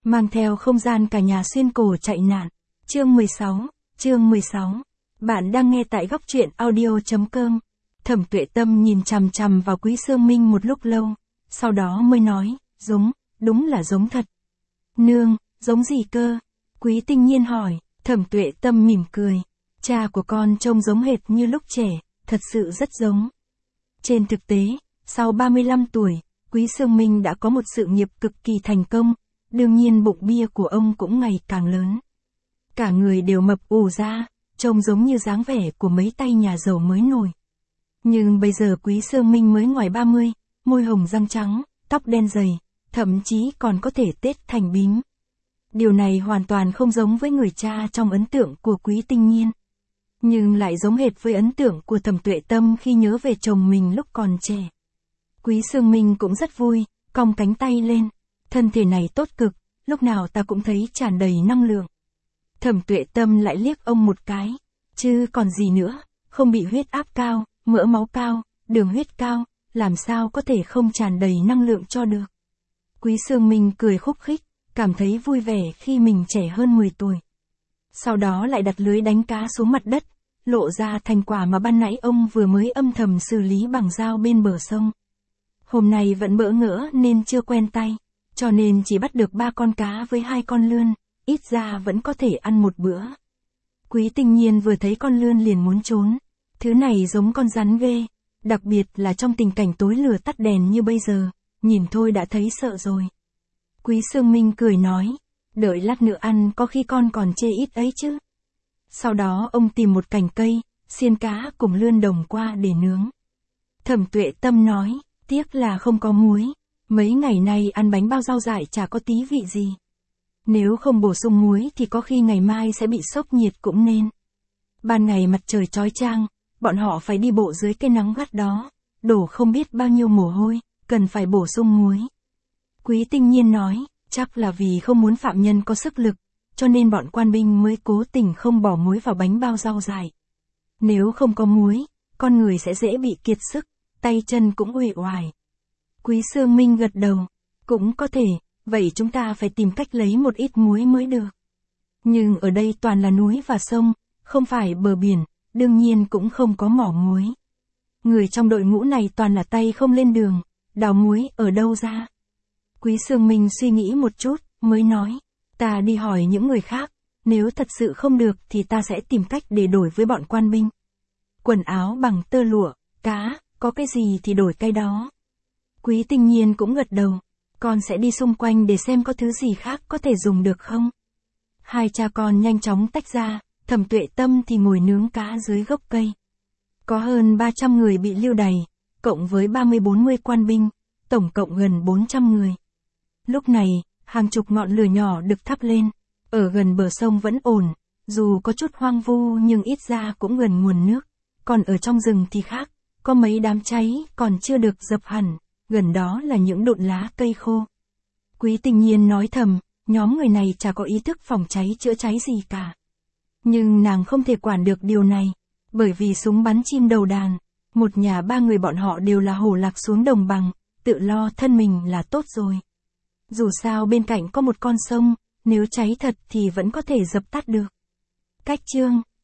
mang theo không gian cả nhà xuyên cổ chạy nạn. Chương 16. Bạn đang nghe tại góc truyện audio.com. Thẩm Tuệ Tâm nhìn chằm chằm vào Quý Sương Minh một lúc lâu, sau đó mới nói, giống, đúng là giống thật. Nương, giống gì cơ? Quý Tinh Nhiên hỏi. Thẩm Tuệ Tâm mỉm cười. Cha của con trông giống hệt như lúc trẻ, thật sự rất giống. Trên thực tế, sau 35 tuổi, Quý Sương Minh đã có một sự nghiệp cực kỳ thành công, đương nhiên bụng bia của ông cũng ngày càng lớn. Cả người đều mập ù ra, trông giống như dáng vẻ của mấy tay nhà giàu mới nổi. Nhưng bây giờ Quý Sương Minh mới ngoài 30, môi hồng răng trắng, tóc đen dày, thậm chí còn có thể tết thành bím. Điều này hoàn toàn không giống với người cha trong ấn tượng của Quý Tinh Nhiên. Nhưng lại giống hệt với ấn tượng của Thẩm Tuệ Tâm khi nhớ về chồng mình lúc còn trẻ. Quý Sương Minh cũng rất vui, cong cánh tay lên. Thân thể này tốt cực, lúc nào ta cũng thấy tràn đầy năng lượng. Thẩm Tuệ Tâm lại liếc ông một cái. Chứ còn gì nữa, không bị huyết áp cao, mỡ máu cao, đường huyết cao, làm sao có thể không tràn đầy năng lượng cho được. Quý Sương Minh cười khúc khích, cảm thấy vui vẻ khi mình trẻ hơn 10 tuổi. Sau đó lại đặt lưới đánh cá xuống mặt đất, lộ ra thành quả mà ban nãy ông vừa mới âm thầm xử lý bằng dao bên bờ sông. Hôm nay vẫn bỡ ngỡ nên chưa quen tay, cho nên chỉ bắt được 3 con cá với 2 con lươn, ít ra vẫn có thể ăn một bữa. Quý Tinh Nhiên vừa thấy con lươn liền muốn trốn, thứ này giống con rắn ghê, đặc biệt là trong tình cảnh tối lửa tắt đèn như bây giờ, nhìn thôi đã thấy sợ rồi. Quý Sương Minh cười nói, đợi lát nữa ăn có khi con còn chê ít ấy chứ. Sau đó ông tìm một cành cây, xiên cá cùng lươn đồng qua để nướng. Thẩm Tuệ Tâm nói, tiếc là không có muối, mấy ngày nay ăn bánh bao rau dại chả có tí vị gì. Nếu không bổ sung muối thì có khi ngày mai sẽ bị sốc nhiệt cũng nên. Ban ngày mặt trời chói chang, bọn họ phải đi bộ dưới cái nắng gắt đó, đổ không biết bao nhiêu mồ hôi, cần phải bổ sung muối. Quý Tinh Nhiên nói, chắc là vì không muốn phạm nhân có sức lực, cho nên bọn quan binh mới cố tình không bỏ muối vào bánh bao rau dại. Nếu không có muối, con người sẽ dễ bị kiệt sức, tay chân cũng uể oải. Quý Sương Minh gật đầu, cũng có thể, vậy chúng ta phải tìm cách lấy một ít muối mới được. Nhưng ở đây toàn là núi và sông, không phải bờ biển, đương nhiên cũng không có mỏ muối. Người trong đội ngũ này toàn là tay không lên đường, đào muối ở đâu ra? Quý Sương Minh suy nghĩ một chút, mới nói, ta đi hỏi những người khác, nếu thật sự không được thì ta sẽ tìm cách để đổi với bọn quan binh. Quần áo bằng tơ lụa, cá, có cái gì thì đổi cái đó. Quý Tinh Nhiên cũng gật đầu, con sẽ đi xung quanh để xem có thứ gì khác có thể dùng được không. Hai cha con nhanh chóng tách ra, Thẩm Tuệ Tâm thì ngồi nướng cá dưới gốc cây. Có hơn 300 người bị lưu đày, cộng với 30-40 quan binh, tổng cộng gần 400 người. Lúc này, hàng chục ngọn lửa nhỏ được thắp lên, ở gần bờ sông vẫn ổn, dù có chút hoang vu nhưng ít ra cũng gần nguồn nước, còn ở trong rừng thì khác, có mấy đám cháy còn chưa được dập hẳn, gần đó là những đụn lá cây khô. Quý Tinh Nhiên nói thầm, nhóm người này chả có ý thức phòng cháy chữa cháy gì cả. Nhưng nàng không thể quản được điều này, bởi vì súng bắn chim đầu đàn, một nhà 3 người bọn họ đều là hổ lạc xuống đồng bằng, tự lo thân mình là tốt rồi. Dù sao bên cạnh có một con sông, nếu cháy thật thì vẫn có thể dập tắt được. Cách chương